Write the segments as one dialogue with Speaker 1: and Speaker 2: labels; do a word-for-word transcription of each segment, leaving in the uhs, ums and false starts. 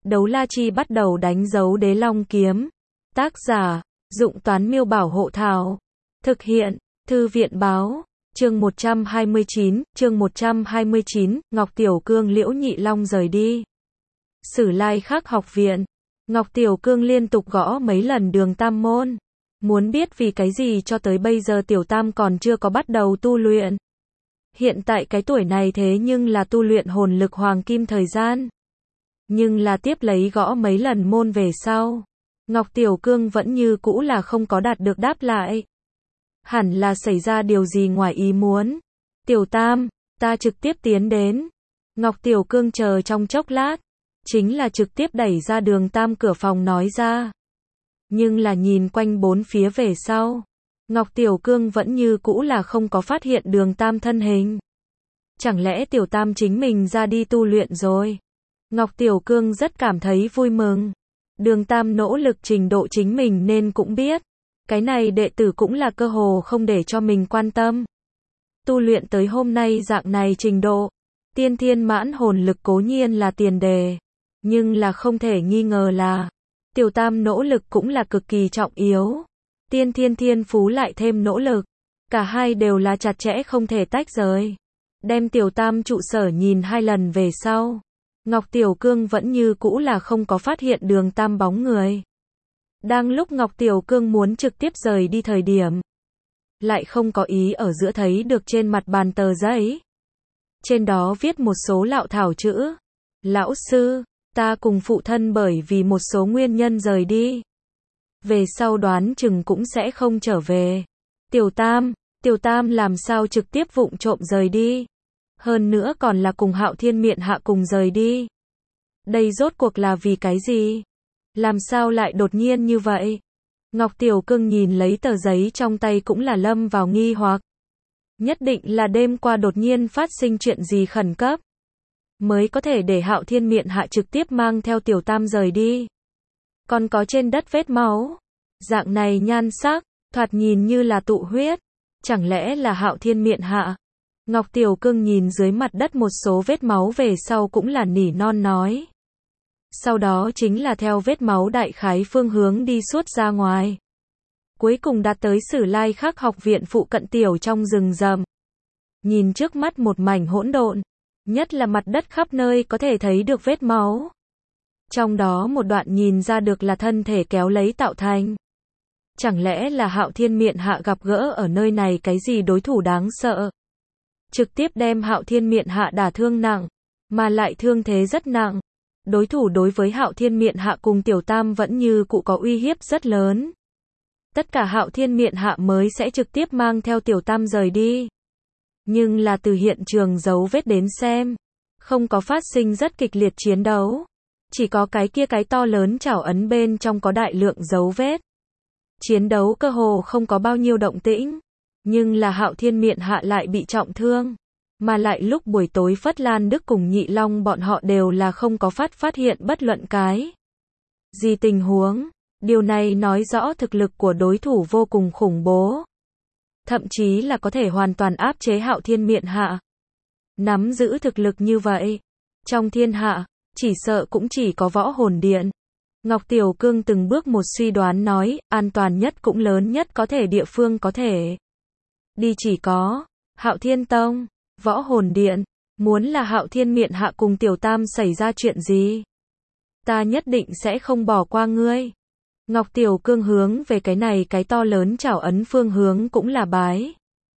Speaker 1: Đấu la chi bắt đầu đánh dấu đế long kiếm. Tác giả, Dụng Toán Miêu Bảo Hộ Thảo. Thực hiện, Thư viện Báo. Chương một trăm hai mươi chín, chương một trăm hai mươi chín, Ngọc Tiểu Cương Liễu Nhị Long rời đi. Sử Lai Khắc học viện. Ngọc Tiểu Cương liên tục gõ mấy lần Đường Tam môn. Muốn biết vì cái gì cho tới bây giờ Tiểu Tam còn chưa có bắt đầu tu luyện. Hiện tại cái tuổi này thế nhưng là tu luyện hồn lực hoàng kim thời gian. Nhưng là tiếp lấy gõ mấy lần môn về sau. Ngọc Tiểu Cương vẫn như cũ là không có đạt được đáp lại. Hẳn là xảy ra điều gì ngoài ý muốn. Tiểu Tam, ta trực tiếp tiến đến. Ngọc Tiểu Cương chờ trong chốc lát. Chính là trực tiếp đẩy ra Đường Tam cửa phòng nói ra. Nhưng là nhìn quanh bốn phía về sau. Ngọc Tiểu Cương vẫn như cũ là không có phát hiện Đường Tam thân hình. Chẳng lẽ Tiểu Tam chính mình ra đi tu luyện rồi? Ngọc Tiểu Cương rất cảm thấy vui mừng. Đường Tam nỗ lực trình độ chính mình nên cũng biết. Cái này đệ tử cũng là cơ hồ không để cho mình quan tâm. Tu luyện tới hôm nay dạng này trình độ. Tiên thiên mãn hồn lực cố nhiên là tiền đề. Nhưng là không thể nghi ngờ là. Tiểu Tam nỗ lực cũng là cực kỳ trọng yếu. Tiên thiên thiên phú lại thêm nỗ lực. Cả hai đều là chặt chẽ không thể tách rời. Đem Tiểu Tam trụ sở nhìn hai lần về sau. Ngọc Tiểu Cương vẫn như cũ là không có phát hiện Đường Tam bóng người. Đang lúc Ngọc Tiểu Cương muốn trực tiếp rời đi thời điểm. Lại không có ý ở giữa thấy được trên mặt bàn tờ giấy. Trên đó viết một số lạo thảo chữ. Lão sư, ta cùng phụ thân bởi vì một số nguyên nhân rời đi. Về sau đoán chừng cũng sẽ không trở về. Tiểu Tam, Tiểu Tam làm sao trực tiếp vụng trộm rời đi. Hơn nữa còn là cùng Hạo Thiên Miện Hạ cùng rời đi. Đây rốt cuộc là vì cái gì? Làm sao lại đột nhiên như vậy? Ngọc Tiểu Cương nhìn lấy tờ giấy trong tay cũng là lâm vào nghi hoặc. Nhất định là đêm qua đột nhiên phát sinh chuyện gì khẩn cấp. Mới có thể để Hạo Thiên Miện Hạ trực tiếp mang theo Tiểu Tam rời đi. Còn có trên đất vết máu. Dạng này nhan sắc, thoạt nhìn như là tụ huyết. Chẳng lẽ là Hạo Thiên Miện Hạ? Ngọc Tiểu Cương nhìn dưới mặt đất một số vết máu về sau cũng là nỉ non nói. Sau đó chính là theo vết máu đại khái phương hướng đi suốt ra ngoài. Cuối cùng đạt tới Sử Lai Khắc học viện phụ cận tiểu trong rừng rậm. Nhìn trước mắt một mảnh hỗn độn. Nhất là mặt đất khắp nơi có thể thấy được vết máu. Trong đó một đoạn nhìn ra được là thân thể kéo lấy tạo thành. Chẳng lẽ là Hạo Thiên Miện Hạ gặp gỡ ở nơi này cái gì đối thủ đáng sợ. Trực tiếp đem Hạo Thiên Miện Hạ đả thương nặng. Mà lại thương thế rất nặng. Đối thủ đối với Hạo Thiên Miện Hạ cùng Tiểu Tam vẫn như cụ có uy hiếp rất lớn. Tất cả Hạo Thiên Miện Hạ mới sẽ trực tiếp mang theo Tiểu Tam rời đi. Nhưng là từ hiện trường dấu vết đến xem. Không có phát sinh rất kịch liệt chiến đấu. Chỉ có cái kia cái to lớn chảo ấn bên trong có đại lượng dấu vết. Chiến đấu cơ hồ không có bao nhiêu động tĩnh. Nhưng là Hạo Thiên Miện Hạ lại bị trọng thương. Mà lại lúc buổi tối Phất Lan Đức cùng Nhị Long bọn họ đều là không có phát phát hiện bất luận cái gì tình huống. Điều này nói rõ thực lực của đối thủ vô cùng khủng bố. Thậm chí là có thể hoàn toàn áp chế Hạo Thiên Miện Hạ. Nắm giữ thực lực như vậy. Trong thiên hạ, chỉ sợ cũng chỉ có Võ Hồn Điện. Ngọc Tiểu Cương từng bước một suy đoán nói, an toàn nhất cũng lớn nhất có thể địa phương có thể. Đi chỉ có, Hạo Thiên Tông, Võ Hồn Điện, muốn là Hạo Thiên Miện Hạ cùng Tiểu Tam xảy ra chuyện gì. Ta nhất định sẽ không bỏ qua ngươi. Ngọc Tiểu Cương hướng về cái này cái to lớn chảo ấn phương hướng cũng là bái.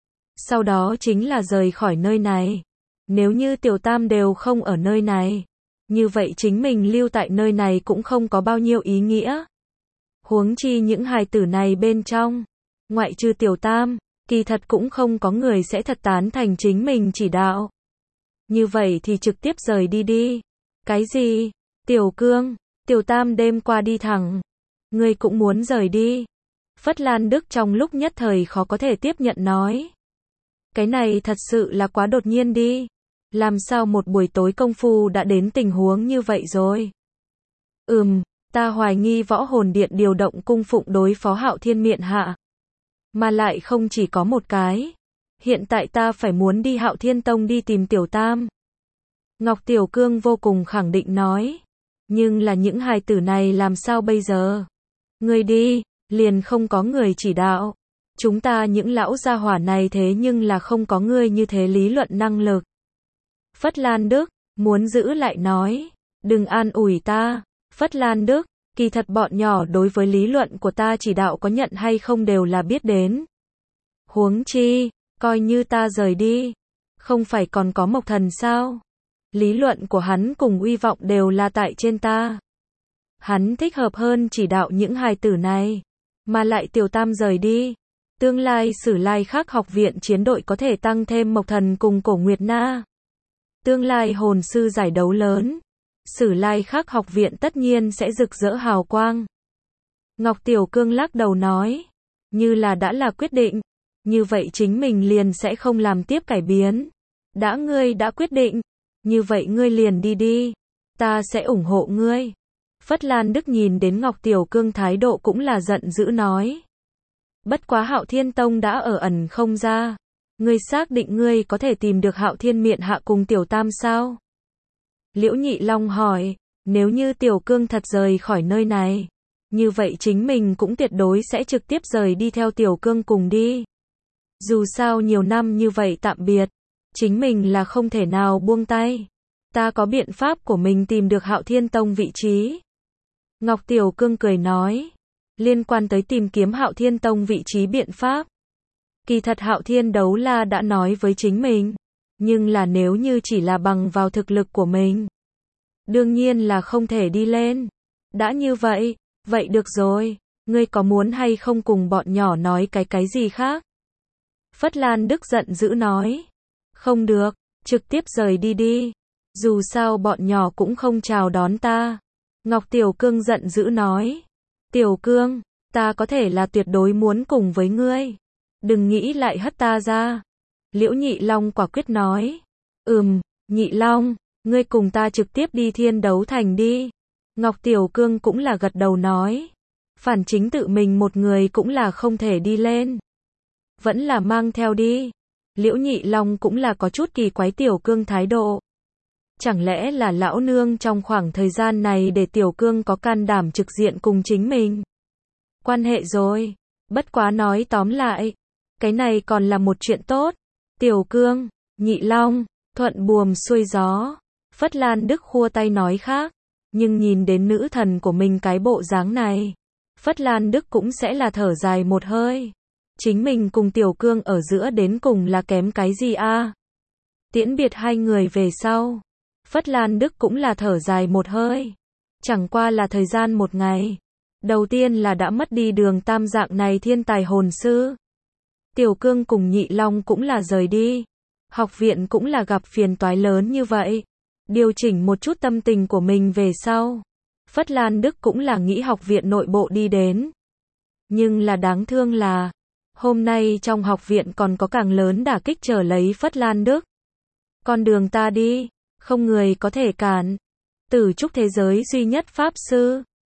Speaker 1: Sau đó chính là rời khỏi nơi này. Nếu như Tiểu Tam đều không ở nơi này. Như vậy chính mình lưu tại nơi này cũng không có bao nhiêu ý nghĩa. Huống chi những hài tử này bên trong. Ngoại trừ Tiểu Tam. Kỳ thật cũng không có người sẽ thật tán thành chính mình chỉ đạo. Như vậy thì trực tiếp rời đi đi. Cái gì? Tiểu Cương, Tiểu Tam đêm qua đi thẳng. Ngươi cũng muốn rời đi. Phất Lan Đức trong lúc nhất thời khó có thể tiếp nhận nói. Cái này thật sự là quá đột nhiên đi. Làm sao một buổi tối công phu đã đến tình huống như vậy rồi? Ừm, ta hoài nghi Võ Hồn Điện điều động cung phụng đối phó Hạo Thiên Miện Hạ. Mà lại không chỉ có một cái. Hiện tại ta phải muốn đi Hạo Thiên Tông đi tìm Tiểu Tam. Ngọc Tiểu Cương vô cùng khẳng định nói. Nhưng là những hài tử này làm sao bây giờ? Ngươi đi, liền không có người chỉ đạo. Chúng ta những lão gia hỏa này thế nhưng là không có ngươi như thế lý luận năng lực. Phất Lan Đức, muốn giữ lại nói. Đừng an ủi ta. Phất Lan Đức, kỳ thật bọn nhỏ đối với lý luận của ta chỉ đạo có nhận hay không đều là biết đến. Huống chi, coi như ta rời đi. Không phải còn có Mộc Thần sao? Lý luận của hắn cùng uy vọng đều là tại trên ta. Hắn thích hợp hơn chỉ đạo những hài tử này. Mà lại Tiểu Tam rời đi. Tương lai Sử Lai Khắc học viện chiến đội có thể tăng thêm Mộc Thần cùng Cổ Nguyệt Na. Tương lai hồn sư giải đấu lớn. Sử Lai Khắc học viện tất nhiên sẽ rực rỡ hào quang. Ngọc Tiểu Cương lắc đầu nói. Như là đã là quyết định. Như vậy chính mình liền sẽ không làm tiếp cải biến. Đã ngươi đã quyết định. Như vậy ngươi liền đi đi. Ta sẽ ủng hộ ngươi. Phất Lan Đức nhìn đến Ngọc Tiểu Cương thái độ cũng là giận dữ nói. Bất quá Hạo Thiên Tông đã ở ẩn không ra. Ngươi xác định ngươi có thể tìm được Hạo Thiên Miện Hạ cùng Tiểu Tam sao? Liễu Nhị Long hỏi, nếu như Tiểu Cương thật rời khỏi nơi này, như vậy chính mình cũng tuyệt đối sẽ trực tiếp rời đi theo Tiểu Cương cùng đi. Dù sao nhiều năm như vậy tạm biệt, chính mình là không thể nào buông tay. Ta có biện pháp của mình tìm được Hạo Thiên Tông vị trí. Ngọc Tiểu Cương cười nói, liên quan tới tìm kiếm Hạo Thiên Tông vị trí biện pháp. Kỳ thật Hạo Thiên Đấu La đã nói với chính mình, nhưng là nếu như chỉ là bằng vào thực lực của mình, đương nhiên là không thể đi lên. Đã như vậy, vậy được rồi, ngươi có muốn hay không cùng bọn nhỏ nói cái cái gì khác? Phất Lan Đức giận dữ nói, không được, trực tiếp rời đi đi, dù sao bọn nhỏ cũng không chào đón ta. Ngọc Tiểu Cương giận dữ nói, Tiểu Cương, ta có thể là tuyệt đối muốn cùng với ngươi, đừng nghĩ lại hất ta ra. Liễu Nhị Long quả quyết nói, ừm, Nhị Long, ngươi cùng ta trực tiếp đi Thiên Đấu Thành đi. Ngọc Tiểu Cương cũng là gật đầu nói, phản chính tự mình một người cũng là không thể đi lên, vẫn là mang theo đi. Liễu Nhị Long cũng là có chút kỳ quái Tiểu Cương thái độ. Chẳng lẽ là lão nương trong khoảng thời gian này để Tiểu Cương có can đảm trực diện cùng chính mình? Quan hệ rồi, bất quá nói tóm lại, cái này còn là một chuyện tốt. Tiểu Cương, Nhị Long, thuận buồm xuôi gió. Phất Lan Đức khua tay nói khác, nhưng nhìn đến nữ thần của mình cái bộ dáng này, Phất Lan Đức cũng sẽ là thở dài một hơi. Chính mình cùng Tiểu Cương ở giữa đến cùng là kém cái gì a? Tiễn biệt hai người về sau, Phất Lan Đức cũng là thở dài một hơi. Chẳng qua là thời gian một ngày. Đầu tiên là đã mất đi Đường Tam dạng này thiên tài hồn sư. Tiểu Cương cùng Nhị Long cũng là rời đi. Học viện cũng là gặp phiền toái lớn như vậy. Điều chỉnh một chút tâm tình của mình về sau. Phất Lan Đức cũng là nghĩ học viện nội bộ đi đến. Nhưng là đáng thương là, hôm nay trong học viện còn có càng lớn đả kích chờ lấy Phất Lan Đức. Con đường ta đi, không người có thể cản. Tử trúc thế giới duy nhất pháp sư,